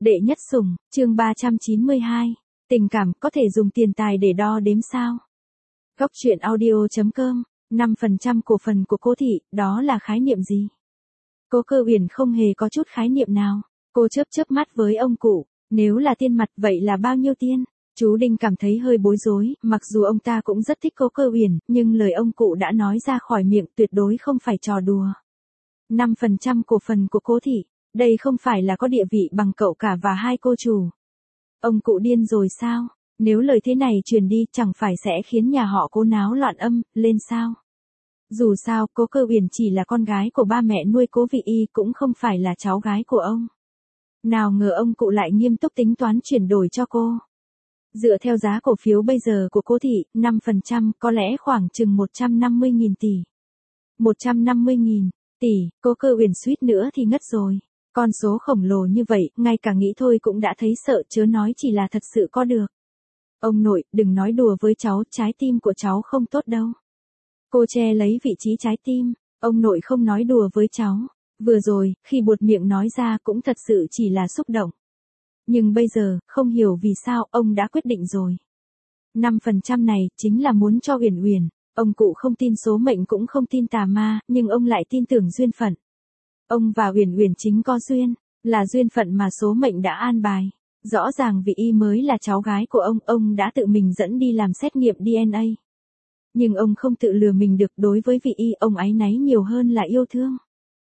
Đệ nhất sủng, chương 392. Tình cảm có thể dùng tiền tài để đo đếm sao? Góc truyện audio.com. 5% cổ phần của Cố thị, đó là khái niệm gì? Cố Cơ Uyển không hề có chút khái niệm nào. Cô chớp chớp mắt với ông cụ, nếu là tiền mặt vậy là bao nhiêu tiền? Chú Đinh cảm thấy hơi bối rối, mặc dù ông ta cũng rất thích Cố Cơ Uyển, nhưng lời ông cụ đã nói ra khỏi miệng tuyệt đối không phải trò đùa. 5% cổ phần của Cố thị, đây không phải là có địa vị bằng cậu cả và hai cô chủ. Ông cụ điên rồi sao? Nếu lời thế này truyền đi chẳng phải sẽ khiến nhà họ Cố náo loạn âm lên sao? Dù sao, Cố Cơ Uyển chỉ là con gái của ba mẹ nuôi Cố Vị Y, cũng không phải là cháu gái của ông. Nào ngờ ông cụ lại nghiêm túc tính toán chuyển đổi cho cô. Dựa theo giá cổ phiếu bây giờ của Cố thị, 5% có lẽ khoảng chừng 150.000 tỷ. 150.000 tỷ, Cố Cơ Uyển suýt nữa thì ngất rồi. Con số khổng lồ như vậy, ngay cả nghĩ thôi cũng đã thấy sợ, chớ nói chỉ là thật sự có được. Ông nội, đừng nói đùa với cháu, trái tim của cháu không tốt đâu. Cô che lấy vị trí trái tim, ông nội không nói đùa với cháu. Vừa rồi, khi buột miệng nói ra cũng thật sự chỉ là xúc động. Nhưng bây giờ, không hiểu vì sao, ông đã quyết định rồi. 5% này, chính là muốn cho Uyển Uyển. Ông cụ không tin số mệnh cũng không tin tà ma, nhưng ông lại tin tưởng duyên phận. Ông và Uyển Uyển chính có duyên, là duyên phận mà số mệnh đã an bài. Rõ ràng Vị Y mới là cháu gái của ông đã tự mình dẫn đi làm xét nghiệm DNA. Nhưng ông không tự lừa mình được, đối với Vị Y, ông áy náy nhiều hơn là yêu thương.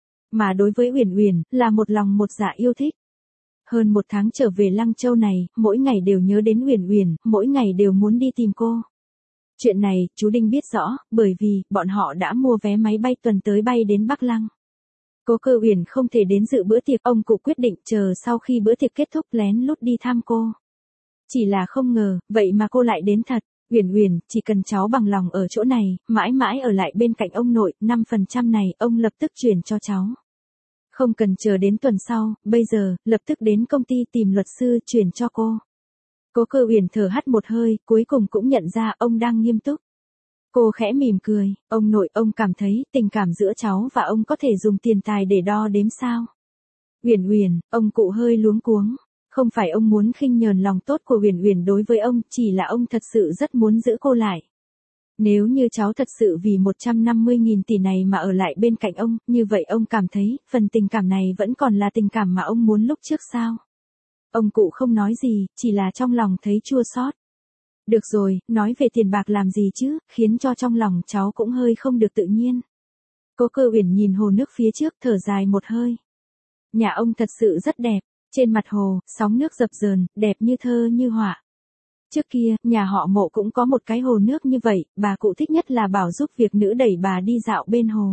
Mà đối với Uyển Uyển, là một lòng một dạ yêu thích. Hơn một tháng trở về Lăng Châu này, mỗi ngày đều nhớ đến Uyển Uyển, mỗi ngày đều muốn đi tìm cô. Chuyện này, chú Đinh biết rõ, bởi vì, bọn họ đã mua vé máy bay tuần tới bay đến Bắc Lăng. Cố Cơ Uyển không thể đến dự bữa tiệc, ông cụ quyết định chờ sau khi bữa tiệc kết thúc lén lút đi thăm cô. Chỉ là không ngờ, vậy mà cô lại đến thật. Uyển Uyển, chỉ cần cháu bằng lòng ở chỗ này, mãi mãi ở lại bên cạnh ông nội, 5% này ông lập tức chuyển cho cháu. Không cần chờ đến tuần sau, bây giờ, lập tức đến công ty tìm luật sư chuyển cho cô. Cố Cơ Uyển thở hắt một hơi, cuối cùng cũng nhận ra ông đang nghiêm túc. Cô khẽ mỉm cười, ông nội, ông cảm thấy tình cảm giữa cháu và ông có thể dùng tiền tài để đo đếm sao? Uyển Uyển, ông cụ hơi luống cuống, không phải ông muốn khinh nhờn lòng tốt của Uyển Uyển đối với ông, chỉ là ông thật sự rất muốn giữ cô lại. Nếu như cháu thật sự vì 150.000 tỷ này mà ở lại bên cạnh ông, như vậy ông cảm thấy, phần tình cảm này vẫn còn là tình cảm mà ông muốn lúc trước sao? Ông cụ không nói gì, chỉ là trong lòng thấy chua xót. Được rồi, nói về tiền bạc làm gì chứ, khiến cho trong lòng cháu cũng hơi không được tự nhiên. Cố Cơ Uyển nhìn hồ nước phía trước, thở dài một hơi. Nhà ông thật sự rất đẹp, trên mặt hồ, sóng nước dập dờn, đẹp như thơ như họa. Trước kia, nhà họ Mộ cũng có một cái hồ nước như vậy, bà cụ thích nhất là bảo giúp việc nữ đẩy bà đi dạo bên hồ.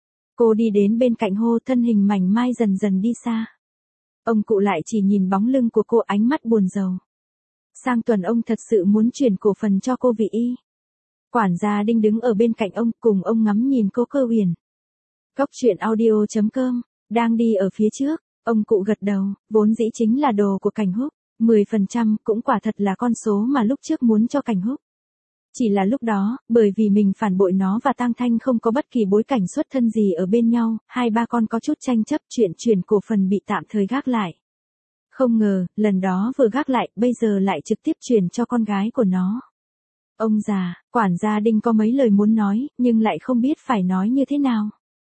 Cô đi đến bên cạnh hồ, thân hình mảnh mai dần dần đi xa. Ông cụ lại chỉ nhìn bóng lưng của cô, ánh mắt buồn rầu. Sang tuần ông thật sự muốn chuyển cổ phần cho cô Vị Y. Quản gia Đinh đứng ở bên cạnh ông, cùng ông ngắm nhìn Cố Cơ Uyển. Góc truyện audio.com, đang đi ở phía trước, ông cụ gật đầu, vốn dĩ chính là đồ của Cảnh Húc, 10% cũng quả thật là con số mà lúc trước muốn cho Cảnh Húc. Chỉ là lúc đó, bởi vì mình phản bội nó và Tang Thanh không có bất kỳ bối cảnh xuất thân gì ở bên nhau, hai ba con có chút tranh chấp, chuyện chuyển cổ phần bị tạm thời gác lại. Không ngờ, lần đó vừa gác lại, bây giờ lại trực tiếp chuyển cho con gái của nó. Ông già, quản gia Đinh có mấy lời muốn nói, nhưng lại không biết phải nói như thế nào.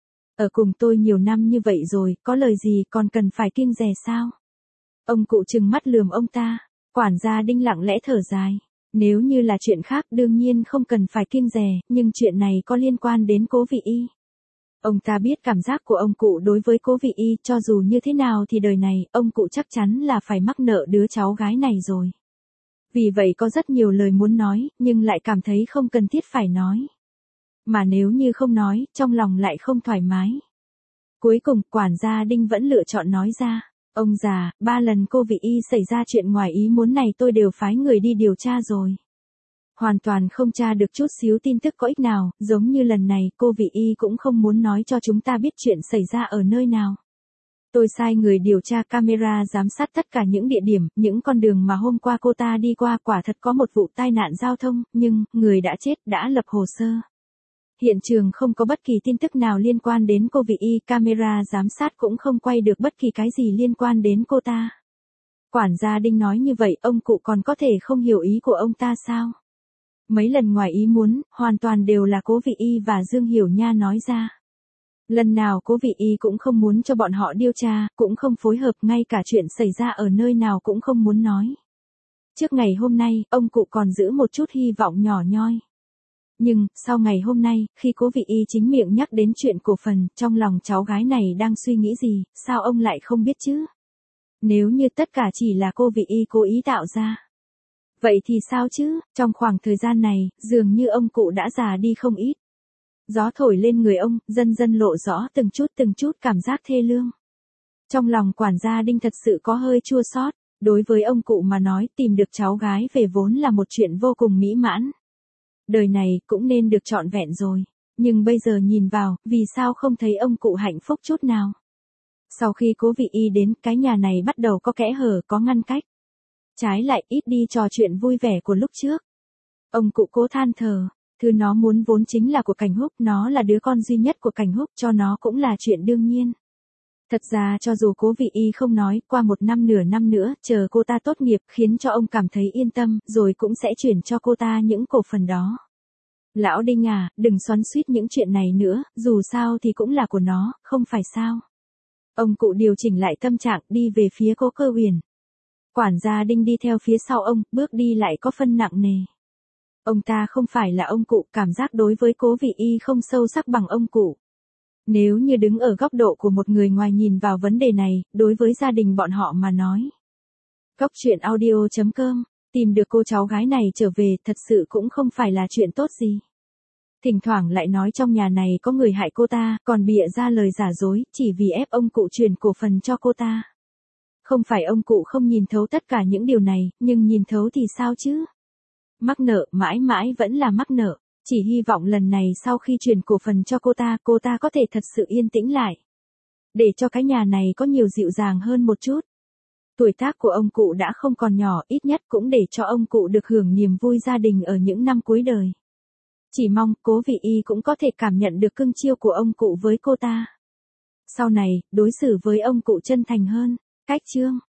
Ở cùng tôi nhiều năm như vậy rồi, có lời gì còn cần phải kiêng dè sao? Ông cụ trừng mắt lườm ông ta, quản gia Đinh lặng lẽ thở dài. Nếu như là chuyện khác đương nhiên không cần phải kiêng dè, nhưng chuyện này có liên quan đến Cố Vị Y. Ông ta biết cảm giác của ông cụ đối với Cố Vị Y, cho dù như thế nào thì đời này, ông cụ chắc chắn là phải mắc nợ đứa cháu gái này rồi. Vì vậy có rất nhiều lời muốn nói, nhưng lại cảm thấy không cần thiết phải nói. Mà nếu như không nói, trong lòng lại không thoải mái. Cuối cùng, quản gia Đinh vẫn lựa chọn nói ra. Ông già, 3 lần cô Vị Y xảy ra chuyện ngoài ý muốn này tôi đều phái người đi điều tra rồi. Hoàn toàn không tra được chút xíu tin tức có ích nào, giống như lần này cô Vị Y cũng không muốn nói cho chúng ta biết chuyện xảy ra ở nơi nào. Tôi sai người điều tra camera giám sát tất cả những địa điểm, những con đường mà hôm qua cô ta đi qua, quả thật có một vụ tai nạn giao thông, nhưng, người đã chết, đã lập hồ sơ. Hiện trường không có bất kỳ tin tức nào liên quan đến cô Vị Y, camera giám sát cũng không quay được bất kỳ cái gì liên quan đến cô ta. Quản gia Đinh nói như vậy ông cụ còn có thể không hiểu ý của ông ta sao? Mấy lần ngoài ý muốn, hoàn toàn đều là Cố Vị Y và Dương Hiểu Nha nói ra. Lần nào Cố Vị Y cũng không muốn cho bọn họ điều tra, cũng không phối hợp, ngay cả chuyện xảy ra ở nơi nào cũng không muốn nói. Trước ngày hôm nay, ông cụ còn giữ một chút hy vọng nhỏ nhoi. Nhưng, sau ngày hôm nay, khi Cố Vị Y chính miệng nhắc đến chuyện cổ phần, trong lòng cháu gái này đang suy nghĩ gì, sao ông lại không biết chứ? Nếu như tất cả chỉ là cô Vị Y cố ý tạo ra. Vậy thì sao chứ, trong khoảng thời gian này, dường như ông cụ đã già đi không ít. Gió thổi lên người ông, dần dần lộ rõ từng chút cảm giác thê lương. Trong lòng quản gia Đinh thật sự có hơi chua xót. Đối với ông cụ mà nói, tìm được cháu gái về vốn là một chuyện vô cùng mỹ mãn. Đời này cũng nên được trọn vẹn rồi. Nhưng bây giờ nhìn vào, vì sao không thấy ông cụ hạnh phúc chút nào? Sau khi Cố Vị Y đến, cái nhà này bắt đầu có kẽ hở, có ngăn cách. Trái lại ít đi trò chuyện vui vẻ của lúc trước. Ông cụ Cố than thở, thứ nó muốn vốn chính là của Cảnh Húc, nó là đứa con duy nhất của Cảnh Húc, cho nó cũng là chuyện đương nhiên. Thật ra cho dù Cố Vị Y không nói, qua một năm nửa năm nữa, chờ cô ta tốt nghiệp, khiến cho ông cảm thấy yên tâm, rồi cũng sẽ chuyển cho cô ta những cổ phần đó. Lão Đinh à, đừng xoắn xuýt những chuyện này nữa, dù sao thì cũng là của nó, không phải sao? Ông cụ điều chỉnh lại tâm trạng, đi về phía Cố Cơ Huyền. Quản gia Đinh đi theo phía sau ông, bước đi lại có phân nặng nề. Ông ta không phải là ông cụ, cảm giác đối với Cố Vị Y không sâu sắc bằng ông cụ. Nếu như đứng ở góc độ của một người ngoài nhìn vào vấn đề này, đối với gia đình bọn họ mà nói. Góc truyện audio.com, tìm được cô cháu gái này trở về thật sự cũng không phải là chuyện tốt gì. Thỉnh thoảng lại nói trong nhà này có người hại cô ta, còn bịa ra lời giả dối, chỉ vì ép ông cụ chuyển cổ phần cho cô ta. Không phải ông cụ không nhìn thấu tất cả những điều này, nhưng nhìn thấu thì sao chứ? Mắc nợ, mãi mãi vẫn là mắc nợ. Chỉ hy vọng lần này sau khi chuyển cổ phần cho cô ta có thể thật sự yên tĩnh lại. Để cho cái nhà này có nhiều dịu dàng hơn một chút. Tuổi tác của ông cụ đã không còn nhỏ, ít nhất cũng để cho ông cụ được hưởng niềm vui gia đình ở những năm cuối đời. Chỉ mong Cố Vị Y cũng có thể cảm nhận được cưng chiêu của ông cụ với cô ta. Sau này, đối xử với ông cụ chân thành hơn. Cách chương